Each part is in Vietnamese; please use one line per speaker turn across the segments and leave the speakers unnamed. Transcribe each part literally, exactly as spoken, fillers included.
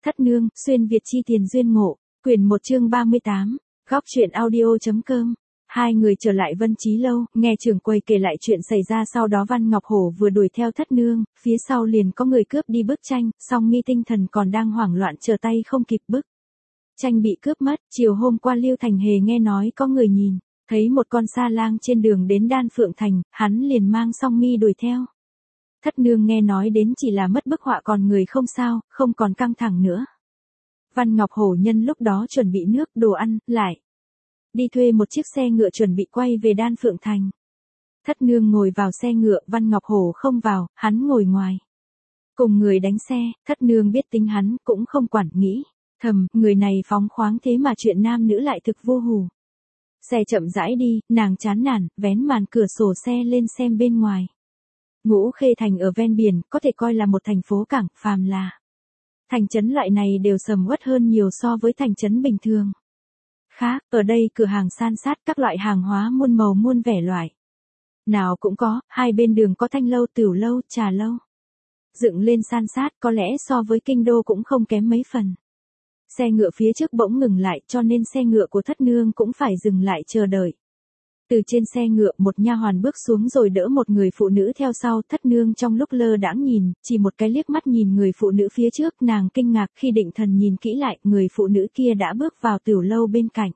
Thất nương, xuyên Việt chi tiền duyên ngộ, quyển một chương ba mươi tám, góc truyện audio.com. Hai người trở lại Vân Chí Lâu, nghe trưởng quầy kể lại chuyện xảy ra sau đó Văn Ngọc Hổ vừa đuổi theo thất nương, phía sau liền có người cướp đi bức tranh, song mi tinh thần còn đang hoảng loạn trở tay không kịp bức. Tranh bị cướp mất, chiều hôm qua Lưu Thành Hề nghe nói có người nhìn, thấy một con sa lang trên đường đến Đan Phượng Thành, hắn liền mang song mi đuổi theo. Thất nương nghe nói đến chỉ là mất bức họa còn người không sao, không còn căng thẳng nữa. Văn Ngọc Hổ nhân lúc đó chuẩn bị nước, đồ ăn, lại đi thuê một chiếc xe ngựa chuẩn bị quay về Đan Phượng Thành. Thất nương ngồi vào xe ngựa, Văn Ngọc Hổ không vào, hắn ngồi ngoài. Cùng người đánh xe, thất nương biết tính hắn, cũng không quản nghĩ. Thầm, người này phóng khoáng thế mà chuyện nam nữ lại thực vô hù. Xe chậm rãi đi, nàng chán nản, vén màn cửa sổ xe lên xem bên ngoài. Ngũ Khê Thành ở ven biển, có thể coi là một thành phố cảng, phàm là thành trấn loại này đều sầm uất hơn nhiều so với thành trấn bình thường. Khác, ở đây cửa hàng san sát các loại hàng hóa muôn màu muôn vẻ loại. Nào cũng có, hai bên đường có thanh lâu, tửu lâu, trà lâu. Dựng lên san sát có lẽ so với kinh đô cũng không kém mấy phần. Xe ngựa phía trước bỗng ngừng lại cho nên xe ngựa của thất nương cũng phải dừng lại chờ đợi. Từ trên xe ngựa một nha hoàn bước xuống rồi đỡ một người phụ nữ theo sau, thất nương trong lúc lơ đãng nhìn, chỉ một cái liếc mắt nhìn người phụ nữ phía trước, nàng kinh ngạc khi định thần nhìn kỹ lại, người phụ nữ kia đã bước vào tửu lâu bên cạnh.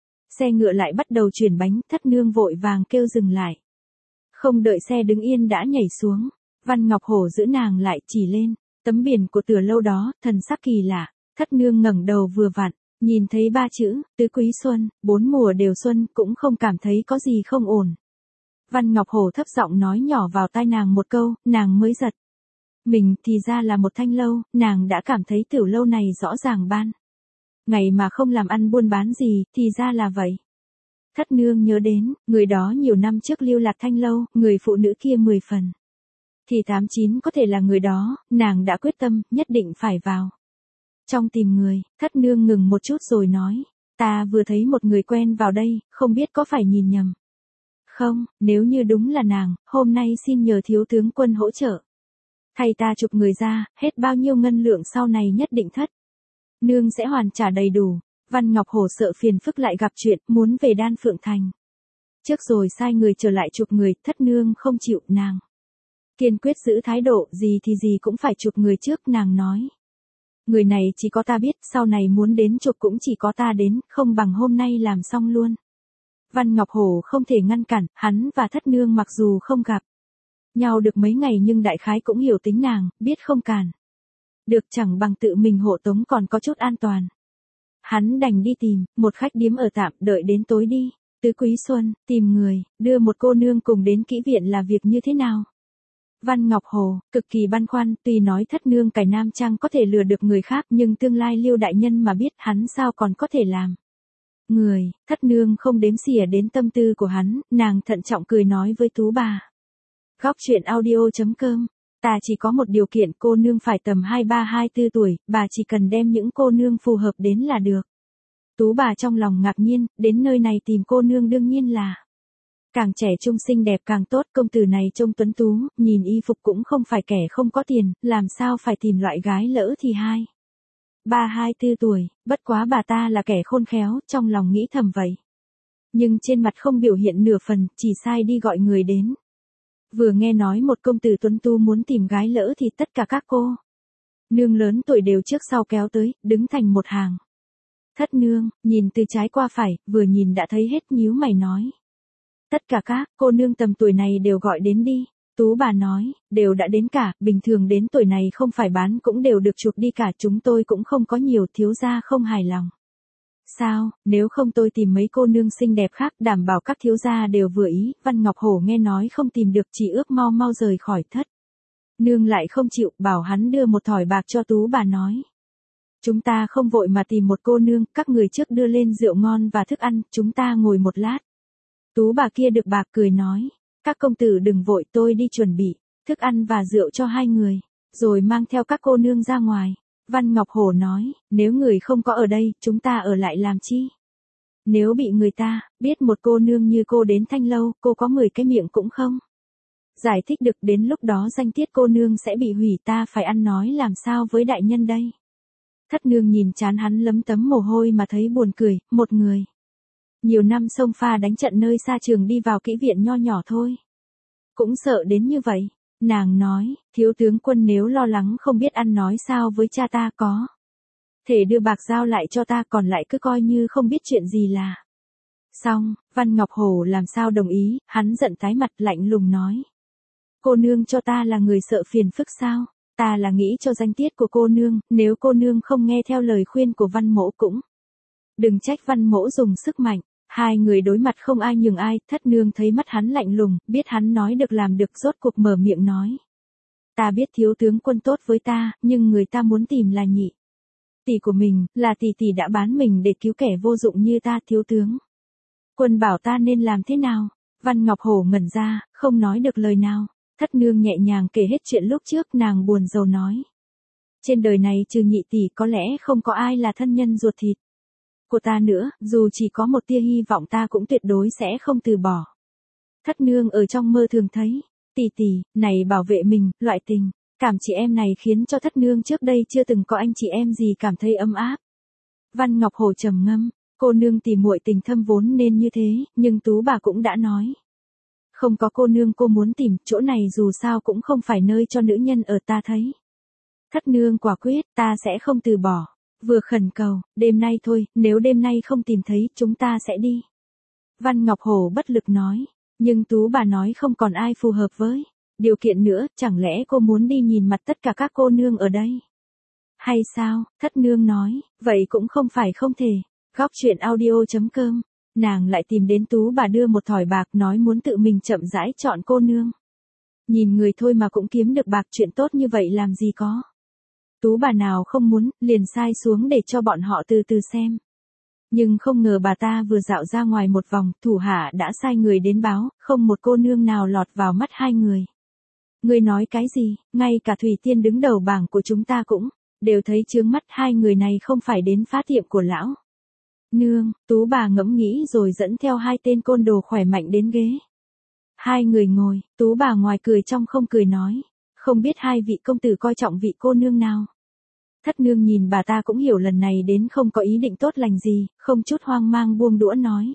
Xe ngựa lại bắt đầu chuyển bánh, thất nương vội vàng kêu dừng lại. Không đợi xe đứng yên đã nhảy xuống, Văn Ngọc Hổ giữ nàng lại chỉ lên, tấm biển của tửu lâu đó, thần sắc kỳ lạ, thất nương ngẩng đầu vừa vặn. Nhìn thấy ba chữ, tứ quý xuân, bốn mùa đều xuân, cũng không cảm thấy có gì không ổn. Văn Ngọc Hổ thấp giọng nói nhỏ vào tai nàng một câu, nàng mới giật. Mình thì ra là một thanh lâu, nàng đã cảm thấy tửu lâu này rõ ràng ban. Ngày mà không làm ăn buôn bán gì, thì ra là vậy. Thất nương nhớ đến, người đó nhiều năm trước lưu lạc thanh lâu, người phụ nữ kia mười phần. Thì tám chín có thể là người đó, nàng đã quyết tâm, nhất định phải vào. Trong tìm người, thất nương ngừng một chút rồi nói, ta vừa thấy một người quen vào đây, không biết có phải nhìn nhầm. Không, nếu như đúng là nàng, hôm nay xin nhờ thiếu tướng quân hỗ trợ. Thay ta chụp người ra, hết bao nhiêu ngân lượng sau này nhất định thất. Nương sẽ hoàn trả đầy đủ. Văn Ngọc Hổ sợ phiền phức lại gặp chuyện, muốn về Đan Phượng Thành. Trước rồi sai người trở lại chụp người, thất nương không chịu, nàng kiên quyết giữ thái độ, gì thì gì cũng phải chụp người trước, nàng nói. Người này chỉ có ta biết, sau này muốn đến chụp cũng chỉ có ta đến, không bằng hôm nay làm xong luôn. Văn Ngọc Hổ không thể ngăn cản, hắn và thất nương mặc dù không gặp nhau được mấy ngày nhưng đại khái cũng hiểu tính nàng, biết không cản được chẳng bằng tự mình hộ tống còn có chút an toàn. Hắn đành đi tìm, một khách điếm ở tạm, đợi đến tối đi. Tứ quý xuân, tìm người, đưa một cô nương cùng đến kỹ viện là việc như thế nào? Văn Ngọc Hổ, cực kỳ băn khoăn, tuy nói thất nương cải nam trang có thể lừa được người khác nhưng tương lai Lưu đại nhân mà biết hắn sao còn có thể làm. Người, thất nương không đếm xỉa đến tâm tư của hắn, nàng thận trọng cười nói với tú bà. Góc truyện audio.com, ta chỉ có một điều kiện, cô nương phải tầm hai ba hai tư tuổi, bà chỉ cần đem những cô nương phù hợp đến là được. Tú bà trong lòng ngạc nhiên, đến nơi này tìm cô nương đương nhiên là càng trẻ trung xinh đẹp càng tốt, công tử này trông tuấn tú, nhìn y phục cũng không phải kẻ không có tiền, làm sao phải tìm loại gái lỡ thì hai. Ba hai tư tuổi, bất quá bà ta là kẻ khôn khéo, trong lòng nghĩ thầm vậy. Nhưng trên mặt không biểu hiện nửa phần, chỉ sai đi gọi người đến. Vừa nghe nói một công tử tuấn tu muốn tìm gái lỡ thì tất cả các cô nương lớn tuổi đều trước sau kéo tới, đứng thành một hàng. Thất nương, nhìn từ trái qua phải, vừa nhìn đã thấy hết, nhíu mày nói. Tất cả các cô nương tầm tuổi này đều gọi đến đi. Tú bà nói, đều đã đến cả, bình thường đến tuổi này không phải bán cũng đều được chuộc đi cả, chúng tôi cũng không có nhiều, thiếu gia không hài lòng. Sao, nếu không tôi tìm mấy cô nương xinh đẹp khác, đảm bảo các thiếu gia đều vừa ý. Văn Ngọc Hổ nghe nói không tìm được, chỉ ước mau mau rời khỏi thất nương lại không chịu, bảo hắn đưa một thỏi bạc cho tú bà nói. Chúng ta không vội mà tìm một cô nương, các người trước đưa lên rượu ngon và thức ăn, chúng ta ngồi một lát. Tú bà kia được bạc cười nói, các công tử đừng vội, tôi đi chuẩn bị thức ăn và rượu cho hai người, rồi mang theo các cô nương ra ngoài. Văn Ngọc Hổ nói, nếu người không có ở đây, chúng ta ở lại làm chi? Nếu bị người ta biết một cô nương như cô đến thanh lâu, cô có mười cái miệng cũng không giải thích được, đến lúc đó danh tiết cô nương sẽ bị hủy, ta phải ăn nói làm sao với đại nhân đây? Thất nương nhìn trán hắn lấm tấm mồ hôi mà thấy buồn cười, một người. Nhiều năm xông pha đánh trận nơi xa trường đi vào kỹ viện nho nhỏ thôi. Cũng sợ đến như vậy. Nàng nói, thiếu tướng quân nếu lo lắng không biết ăn nói sao với cha ta có. Thể đưa bạc giao lại cho ta còn lại cứ coi như không biết chuyện gì là. Xong, Văn Ngọc Hổ làm sao đồng ý, hắn giận tái mặt lạnh lùng nói. Cô nương cho ta là người sợ phiền phức sao, ta là nghĩ cho danh tiết của cô nương, nếu cô nương không nghe theo lời khuyên của Văn Mỗ cũng. Đừng trách Văn Mỗ dùng sức mạnh, hai người đối mặt không ai nhường ai, Thất nương thấy mắt hắn lạnh lùng, biết hắn nói được làm được rốt cuộc mở miệng nói. Ta biết thiếu tướng quân tốt với ta, nhưng người ta muốn tìm là nhị tỷ của mình, là tỷ tỷ đã bán mình để cứu kẻ vô dụng như ta thiếu tướng. Quân bảo ta nên làm thế nào? Văn Ngọc Hổ ngẩn ra, không nói được lời nào. Thất nương nhẹ nhàng kể hết chuyện lúc trước, nàng buồn rầu nói. Trên đời này trừ nhị tỷ có lẽ không có ai là thân nhân ruột thịt của ta nữa, dù chỉ có một tia hy vọng ta cũng tuyệt đối sẽ không từ bỏ. Thất nương ở trong mơ thường thấy, tỷ tỷ, này bảo vệ mình, loại tình cảm chị em này khiến cho thất nương trước đây chưa từng có anh chị em gì cảm thấy ấm áp. Văn Ngọc Hổ trầm ngâm, cô nương tỉ muội tình thâm vốn nên như thế, nhưng Tú bà cũng đã nói. Không có cô nương cô muốn tìm, chỗ này dù sao cũng không phải nơi cho nữ nhân ở ta thấy. Thất nương quả quyết, ta sẽ không từ bỏ. Vừa khẩn cầu, đêm nay thôi, nếu đêm nay không tìm thấy, chúng ta sẽ đi. Văn Ngọc Hổ bất lực nói, nhưng Tú bà nói không còn ai phù hợp với điều kiện nữa, chẳng lẽ cô muốn đi nhìn mặt tất cả các cô nương ở đây? Hay sao? Thất nương nói, vậy cũng không phải không thể. Góc truyện audio chấm com, nàng lại tìm đến Tú bà đưa một thỏi bạc nói muốn tự mình chậm rãi chọn cô nương. Nhìn người thôi mà cũng kiếm được bạc, chuyện tốt như vậy làm gì có. Tú bà nào không muốn, liền sai xuống để cho bọn họ từ từ xem. Nhưng không ngờ bà ta vừa dạo ra ngoài một vòng, thủ hạ đã sai người đến báo, không một cô nương nào lọt vào mắt hai người. Ngươi nói cái gì, ngay cả Thủy Tiên đứng đầu bảng của chúng ta cũng đều thấy chướng mắt, hai người này không phải đến phá tiệm của lão nương. Tú bà ngẫm nghĩ rồi dẫn theo hai tên côn đồ khỏe mạnh đến ghế. Hai người ngồi, Tú bà ngoài cười trong không cười nói, không biết hai vị công tử coi trọng vị cô nương nào. Thất nương nhìn bà ta cũng hiểu lần này đến không có ý định tốt lành gì, không chút hoang mang buông đũa nói.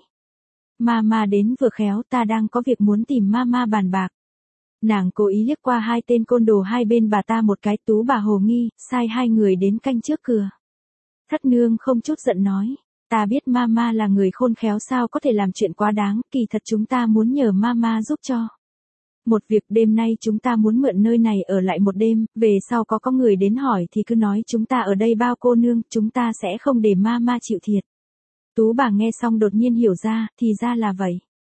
Mama đến vừa khéo, ta đang có việc muốn tìm Mama bàn bạc. Nàng cố ý liếc qua hai tên côn đồ hai bên bà ta một cái, Tú bà hồ nghi, sai hai người đến canh trước cửa. Thất nương không chút giận nói, ta biết Mama là người khôn khéo sao có thể làm chuyện quá đáng, kỳ thật chúng ta muốn nhờ Mama giúp cho. Một việc, đêm nay chúng ta muốn mượn nơi này ở lại một đêm, về sau có có người đến hỏi thì cứ nói chúng ta ở đây bao cô nương, chúng ta sẽ không để Mama chịu thiệt. Tú bà nghe xong đột nhiên hiểu ra, thì ra là vậy.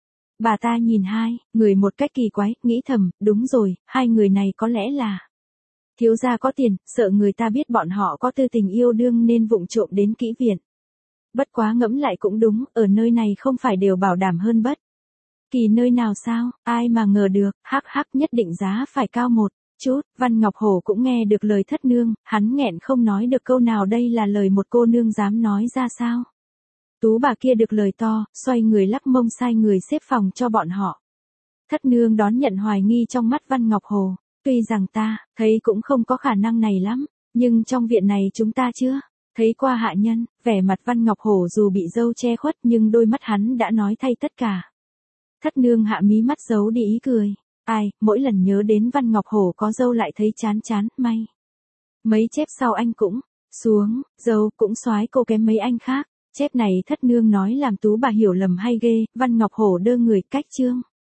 Bà ta nhìn hai người một cách kỳ quái, nghĩ thầm, đúng rồi, hai người này có lẽ là thiếu gia có tiền, sợ người ta biết bọn họ có tư tình yêu đương nên vụng trộm đến kỹ viện. Bất quá ngẫm lại cũng đúng, ở nơi này không phải đều bảo đảm hơn bất kỳ nơi nào sao, ai mà ngờ được, hắc hắc nhất định giá phải cao một chút. Văn Ngọc Hổ cũng nghe được lời thất nương, hắn nghẹn không nói được câu nào, đây là lời một cô nương dám nói ra sao. Tú bà kia được lời to, xoay người lắc mông sai người xếp phòng cho bọn họ. Thất nương đón nhận hoài nghi trong mắt Văn Ngọc Hổ, tuy rằng ta thấy cũng không có khả năng này lắm, nhưng trong viện này chúng ta chưa thấy qua hạ nhân. Vẻ mặt Văn Ngọc Hổ dù bị râu che khuất nhưng đôi mắt hắn đã nói thay tất cả. Thất nương hạ mí mắt giấu đi ý cười. Ai, mỗi lần nhớ đến Văn Ngọc Hổ có râu lại thấy chán chán, may. Mấy chép sau anh cũng xuống, râu cũng soái cô kém mấy anh khác. Chép này thất nương nói làm Tú bà hiểu lầm hay ghê. Văn Ngọc Hổ đơ người cách chương.